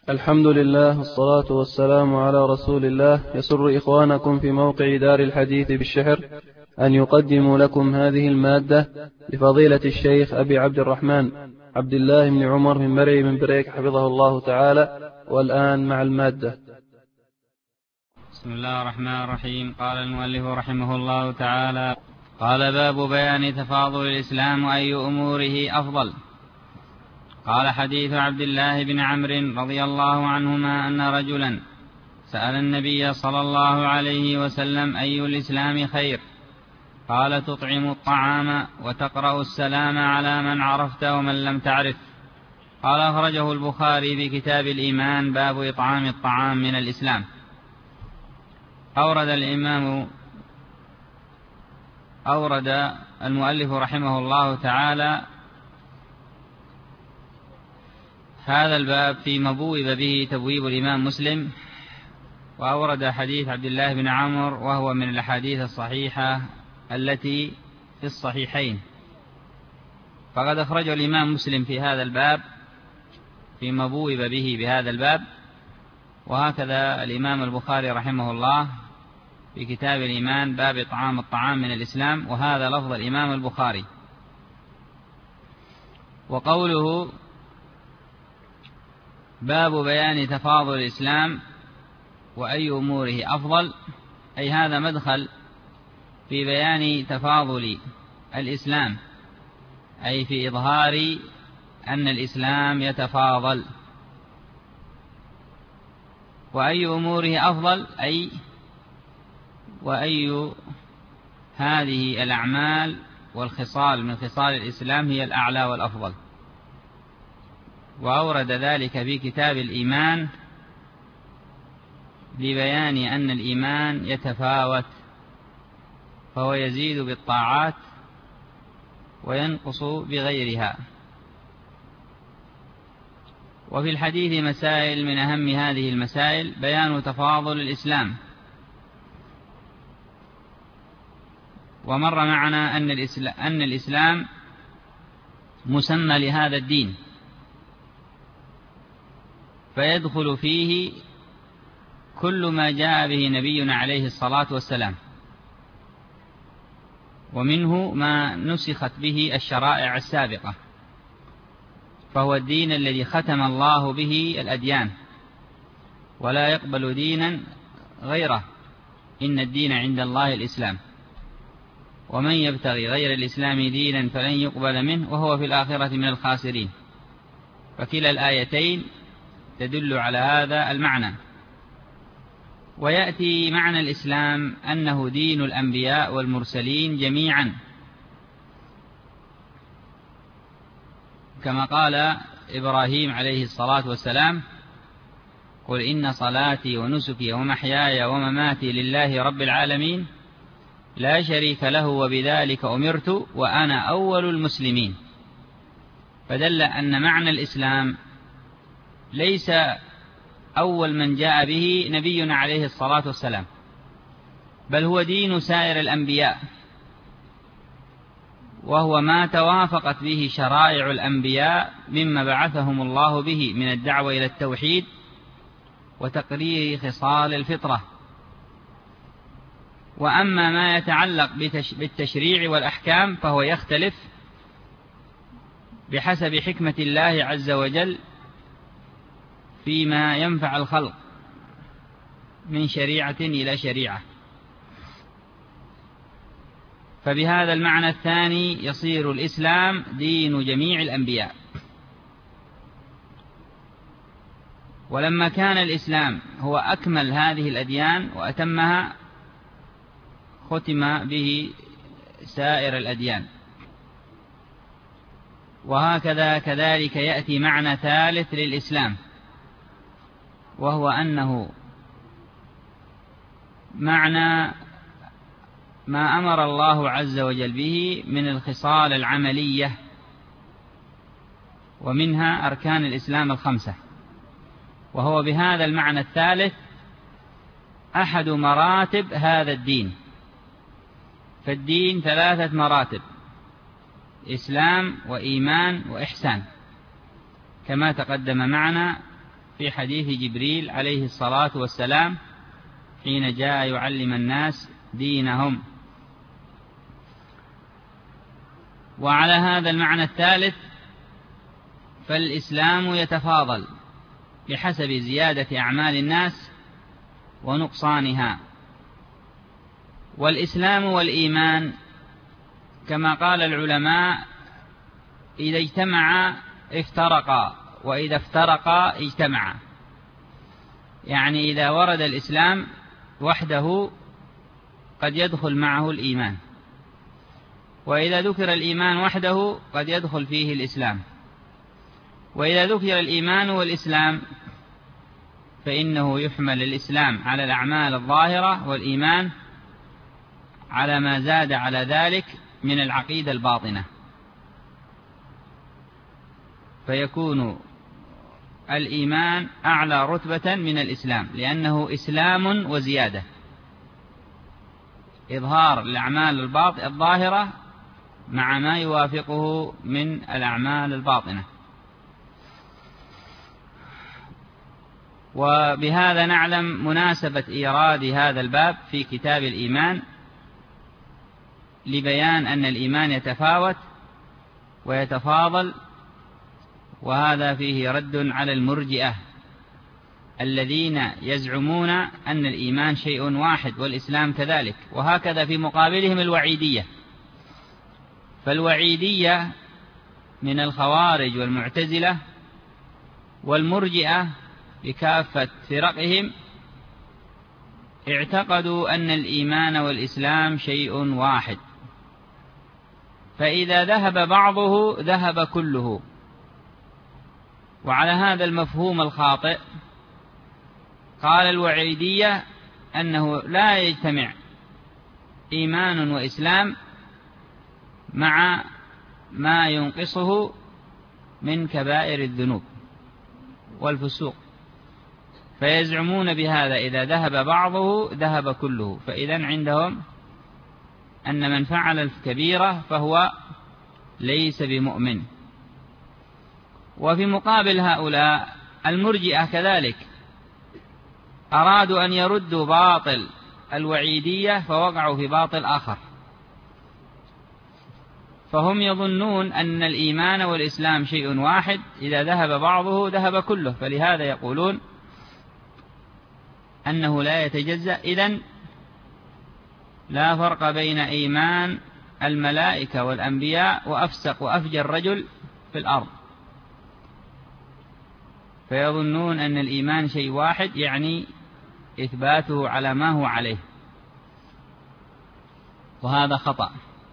الحمد لله والصلاة والسلام على رسول الله. يسر إخوانكم في موقع دار الحديث بالشحر أن يقدموا لكم هذه المادة لفضيلة الشيخ أبي عبد الرحمن عبد الله بن عمر من مرعي من بريك حفظه الله تعالى. والآن مع المادة. بسم الله الرحمن الرحيم. قال المؤلف رحمه الله تعالى: قال: باب بيان تفاضل الإسلام وأي أموره أفضل. قال: حديث عبد الله بن عمرو رضي الله عنهما أن رجلا سأل النبي صلى الله عليه وسلم: أي الإسلام خير؟ قال: تطعم الطعام وتقرأ السلام على من عرفت ومن لم تعرف. قال: أخرجه البخاري في كتاب الإيمان باب إطعام الطعام من الإسلام. أورد المؤلف رحمه الله تعالى هذا الباب فيما بوب به تبويب الإمام مسلم، وأورد حديث عبد الله بن عمرو وهو من الأحاديث الصحيحة التي في الصحيحين، فقد أخرج الإمام مسلم في هذا الباب فيما بوب به بهذا الباب، وهكذا الإمام البخاري رحمه الله في كتاب الإيمان باب إطعام الطعام من الإسلام، وهذا لفظ الإمام البخاري. وقوله باب بيان تفاضل الإسلام وأي أموره أفضل، أي هذا مدخل في بيان تفاضل الإسلام، أي في إظهار أن الإسلام يتفاضل. وأي أموره أفضل، أي وأي هذه الأعمال والخصال من خصال الإسلام هي الأعلى والأفضل. وأورد ذلك في كتاب الإيمان لبيان أن الإيمان يتفاوت، فهو يزيد بالطاعات وينقص بغيرها. وفي الحديث مسائل، من أهم هذه المسائل بيان تفاضل الإسلام. ومر معنا أن الإسلام مسمى لهذا الدين، فيدخل فيه كل ما جاء به نبينا عليه الصلاة والسلام، ومنه ما نسخت به الشرائع السابقة، فهو الدين الذي ختم الله به الأديان، ولا يقبل دينا غيره، إن الدين عند الله الإسلام، ومن يبتغي غير الإسلام دينا فلن يقبل منه وهو في الآخرة من الخاسرين. فكلا الآيتين تدل على هذا المعنى. ويأتي معنى الإسلام أنه دين الأنبياء والمرسلين جميعا، كما قال إبراهيم عليه الصلاة والسلام: قل إن صلاتي ونسكي ومحياي ومماتي لله رب العالمين لا شريك له وبذلك أمرت وأنا أول المسلمين. فدل أن معنى الإسلام ليس أول من جاء به نبينا عليه الصلاة والسلام، بل هو دين سائر الأنبياء، وهو ما توافقت به شرائع الأنبياء مما بعثهم الله به من الدعوة إلى التوحيد وتقرير خصال الفطرة. وأما ما يتعلق بالتشريع والأحكام فهو يختلف بحسب حكمة الله عز وجل فيما ينفع الخلق من شريعة إلى شريعة. فبهذا المعنى الثاني يصير الإسلام دين جميع الأنبياء. ولما كان الإسلام هو أكمل هذه الأديان وأتمها، ختم به سائر الأديان. وهكذا كذلك يأتي معنى ثالث للإسلام، وهو أنه معنى ما أمر الله عز وجل به من الخصال العملية، ومنها أركان الإسلام الخمسة. وهو بهذا المعنى الثالث أحد مراتب هذا الدين. فالدين 3 مراتب: إسلام وإيمان وإحسان، كما تقدم معنا في حديث جبريل عليه الصلاة والسلام حين جاء يعلم الناس دينهم. وعلى هذا المعنى الثالث فالإسلام يتفاضل بحسب زيادة أعمال الناس ونقصانها. والإسلام والإيمان كما قال العلماء إذا اجتمعا افترقا، وإذا افترقا اجتمعا. يعني إذا ورد الإسلام وحده قد يدخل معه الإيمان، وإذا ذكر الإيمان وحده قد يدخل فيه الإسلام، وإذا ذكر الإيمان والإسلام فإنه يحمل الإسلام على الأعمال الظاهرة، والإيمان على ما زاد على ذلك من العقيدة الباطنة، فيكون الإيمان أعلى رتبة من الإسلام، لأنه إسلام وزيادة، إظهار الأعمال الظاهرة مع ما يوافقه من الأعمال الباطنة. وبهذا نعلم مناسبة إيراد هذا الباب في كتاب الإيمان لبيان أن الإيمان يتفاوت ويتفاضل، وهذا فيه رد على المرجئة الذين يزعمون أن الإيمان شيء واحد والإسلام كذلك، وهكذا في مقابلهم الوعيدية. فالوعيدية من الخوارج والمعتزلة والمرجئة بكافة فرقهم اعتقدوا أن الإيمان والإسلام شيء واحد، فإذا ذهب بعضه ذهب كله. وعلى هذا المفهوم الخاطئ قال الوعيدية أنه لا يجتمع إيمان وإسلام مع ما ينقصه من كبائر الذنوب والفسوق، فيزعمون بهذا إذا ذهب بعضه ذهب كله، فإذا عندهم أن من فعل الكبيرة فهو ليس بمؤمن. وفي مقابل هؤلاء المرجئة كذلك أرادوا أن يردوا باطل الوعيدية فوقعوا في باطل آخر، فهم يظنون أن الإيمان والإسلام شيء واحد، إذا ذهب بعضه ذهب كله، فلهذا يقولون أنه لا يتجزأ. إذن لا فرق بين إيمان الملائكة والأنبياء وأفسق وأفجر رجل في الأرض، فيظنون أن الإيمان شيء واحد، يعني إثباته على ما هو عليه، وهذا خطأ.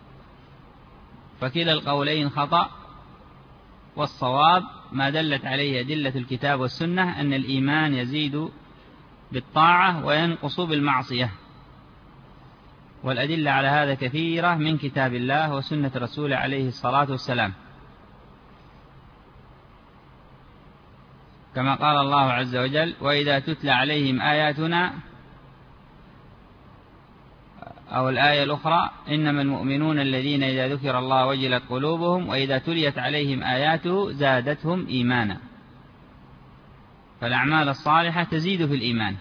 فكلا القولين خطأ، والصواب ما دلت عليه أدلة الكتاب والسنة أن الإيمان يزيد بالطاعة وينقص بالمعصية، والأدلة على هذا كثيرة من كتاب الله وسنة رسوله عليه الصلاة والسلام، كما قال الله عز وجل: وإذا تتلى عليهم آياتنا، أو الآية الأخرى: إنما المؤمنون الذين إذا ذكر الله وجلت قلوبهم وإذا تليت عليهم آياته زادتهم إيمانا. فالأعمال الصالحة تزيد في الإيمان،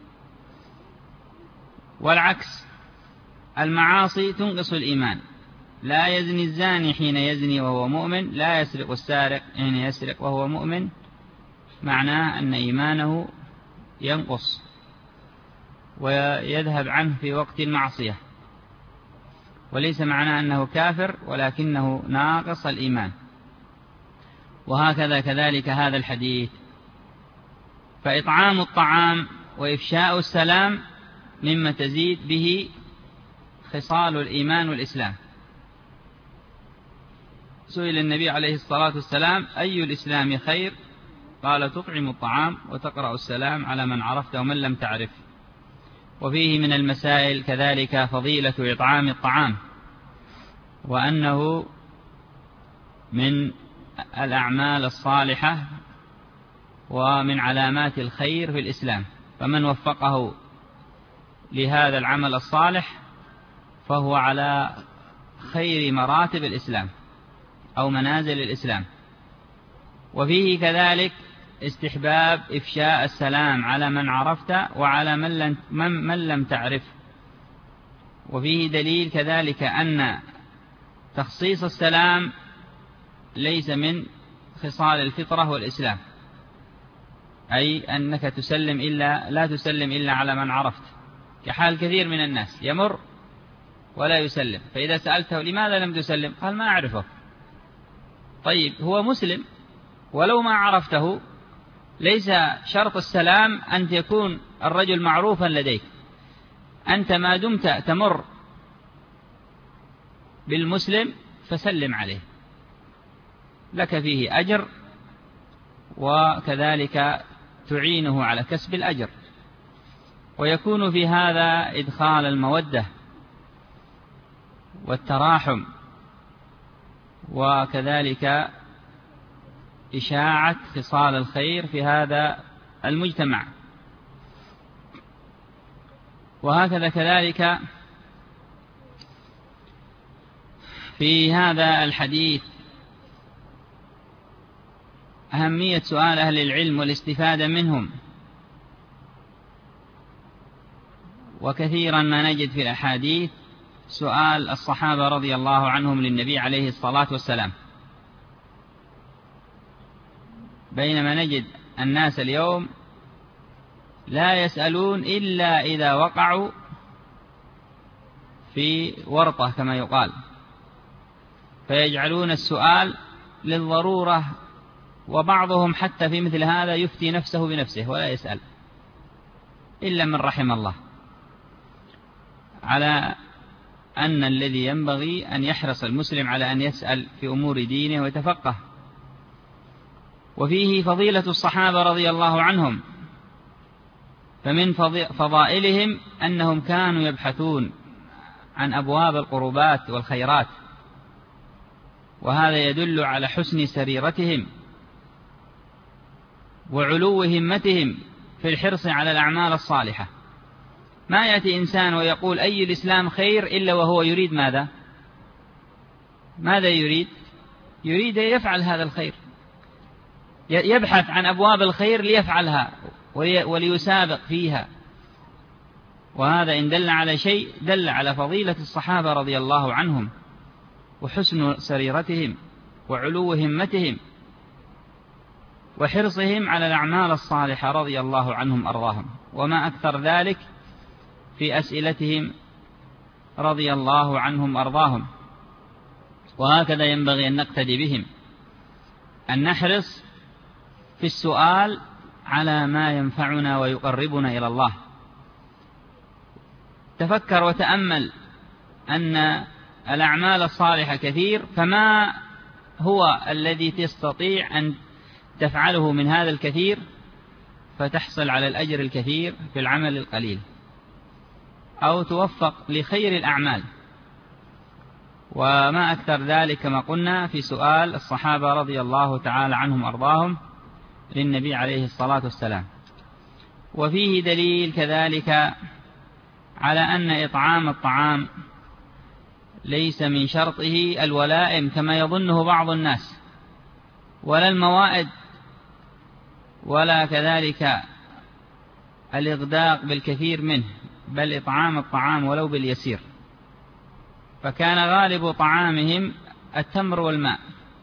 والعكس المعاصي تنقص الإيمان. لا يزني الزاني حين يزني وهو مؤمن، لا يسرق السارق حين يسرق وهو مؤمن، معناه أن إيمانه ينقص ويذهب عنه في وقت المعصية، وليس معناه أنه كافر، ولكنه ناقص الإيمان. وهكذا كذلك هذا الحديث. فإطعام الطعام وإفشاء السلام مما تزيد به خصال الإيمان والإسلام. سئل النبي عليه الصلاة والسلام: أي الإسلام خير؟ قال: تطعم الطعام وتقرأ السلام على من عرفت ومن لم تعرف. وفيه من المسائل كذلك فضيلة إطعام الطعام، وأنه من الأعمال الصالحة ومن علامات الخير في الإسلام، فمن وفقه لهذا العمل الصالح فهو على خير مراتب الإسلام أو منازل الإسلام. وفيه كذلك استحباب إفشاء السلام على من عرفت وعلى من لم تعرف. وفيه دليل كذلك أن تخصيص السلام ليس من خصال الفطرة والإسلام، أي أنك لا تسلم إلا على من عرفت، كحال كثير من الناس يمر ولا يسلم، فإذا سألته لماذا لم تسلم قال ما أعرفه. طيب هو مسلم ولو ما عرفته، ليس شرط السلام أن يكون الرجل معروفا لديك، أنت ما دمت تمر بالمسلم فسلم عليه، لك فيه أجر، وكذلك تعينه على كسب الأجر، ويكون في هذا إدخال المودة والتراحم، وكذلك إشاعة خصال الخير في هذا المجتمع. وهكذا كذلك في هذا الحديث أهمية سؤال أهل العلم والاستفادة منهم، وكثيرا ما نجد في الأحاديث سؤال الصحابة رضي الله عنهم للنبي عليه الصلاة والسلام، بينما نجد الناس اليوم لا يسألون إلا إذا وقعوا في ورطة كما يقال، فيجعلون السؤال للضرورة، وبعضهم حتى في مثل هذا يفتي نفسه بنفسه ولا يسأل إلا من رحم الله، على أن الذي ينبغي أن يحرص المسلم على أن يسأل في أمور دينه ويتفقه. وفيه فضيلة الصحابة رضي الله عنهم، فمن فضائلهم أنهم كانوا يبحثون عن أبواب القربات والخيرات، وهذا يدل على حسن سريرتهم وعلو همتهم في الحرص على الأعمال الصالحة. ما يأتي إنسان ويقول أي الإسلام خير إلا وهو يريد ماذا يريد؟ يريد يفعل هذا الخير، يبحث عن أبواب الخير ليفعلها وليسابق فيها. وهذا إن دل على شيء دل على فضيلة الصحابة رضي الله عنهم وحسن سريرتهم وعلو همتهم وحرصهم على الأعمال الصالحة رضي الله عنهم أرضاهم، وما أكثر ذلك في أسئلتهم رضي الله عنهم أرضاهم. وهكذا ينبغي أن نقتدي بهم، أن نحرص في السؤال على ما ينفعنا ويقربنا إلى الله. تفكر وتأمل أن الأعمال الصالحة كثير، فما هو الذي تستطيع أن تفعله من هذا الكثير فتحصل على الأجر الكثير في العمل القليل، أو توفق لخير الأعمال. وما أكثر ذلك كما قلنا في سؤال الصحابة رضي الله تعالى عنهم أرضاهم للنبي عليه الصلاة والسلام. وفيه دليل كذلك على أن إطعام الطعام ليس من شرطه الولائم كما يظنه بعض الناس، ولا الموائد، ولا كذلك الإغداق بالكثير منه، بل إطعام الطعام ولو باليسير. فكان غالب طعامهم التمر والماء،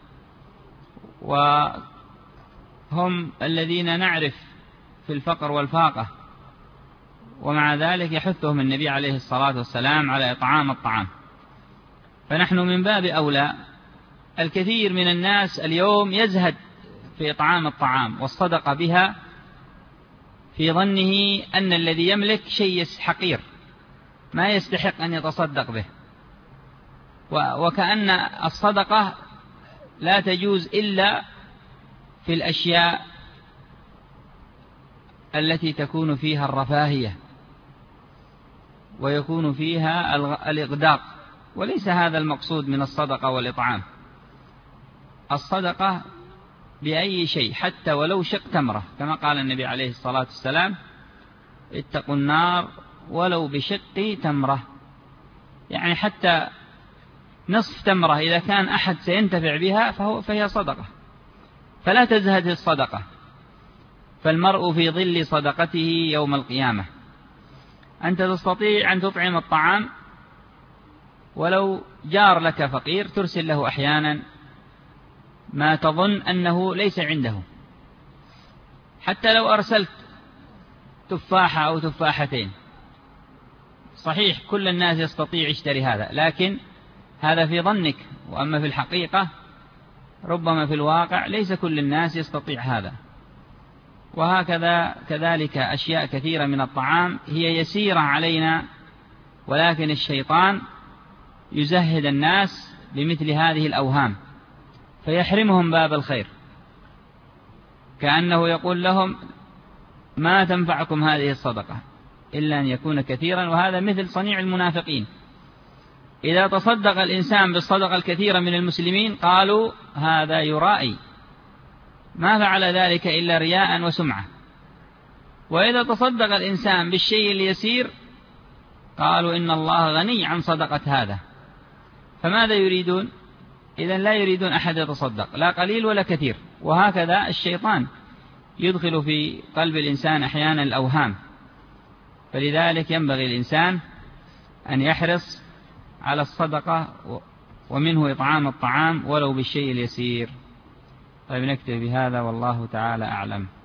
وهم الذين نعرف في الفقر والفاقة، ومع ذلك يحثهم النبي عليه الصلاة والسلام على إطعام الطعام. فنحن من باب أولى. الكثير من الناس اليوم يزهد في إطعام الطعام والصدقة بها، في ظنه أن الذي يملك شيء حقير ما يستحق أن يتصدق به، وكأن الصدقة لا تجوز إلا في الأشياء التي تكون فيها الرفاهية ويكون فيها الإغداق، وليس هذا المقصود من الصدقة والإطعام. الصدقة بأي شيء، حتى ولو شق تمرة، كما قال النبي عليه الصلاة والسلام: اتقوا النار ولو بشق تمرة، يعني حتى نصف تمرة إذا كان أحد سينتفع بها فهي صدقة، فلا تزهد الصدقة. فالمرء في ظل صدقته يوم القيامة. أنت تستطيع أن تطعم الطعام، ولو جار لك فقير ترسل له أحيانا ما تظن أنه ليس عنده، حتى لو أرسلت تفاحة أو تفاحتين، صحيح كل الناس يستطيع يشتري هذا، لكن هذا في ظنك، وأما في الحقيقة ربما في الواقع ليس كل الناس يستطيع هذا. وهكذا كذلك أشياء كثيرة من الطعام هي يسيرة علينا، ولكن الشيطان يزهد الناس بمثل هذه الأوهام فيحرمهم باب الخير، كأنه يقول لهم ما تنفعكم هذه الصدقة إلا أن يكون كثيرا. وهذا مثل صنيع المنافقين، إذا تصدق الإنسان بالصدقة الكثيرة من المسلمين قالوا هذا يرائي، ما فعل ذلك إلا رياء وسمعة. وإذا تصدق الإنسان بالشيء اليسير قالوا إن الله غني عن صدقة هذا. فماذا يريدون؟ إذن لا يريدون أحد يتصدق، لا قليل ولا كثير. وهكذا الشيطان يدخل في قلب الإنسان أحيانا الأوهام. فلذلك ينبغي الإنسان أن يحرص على الصدقة، ومنه إطعام الطعام ولو بالشيء اليسير. طيب نكتفي بهذا، والله تعالى أعلم.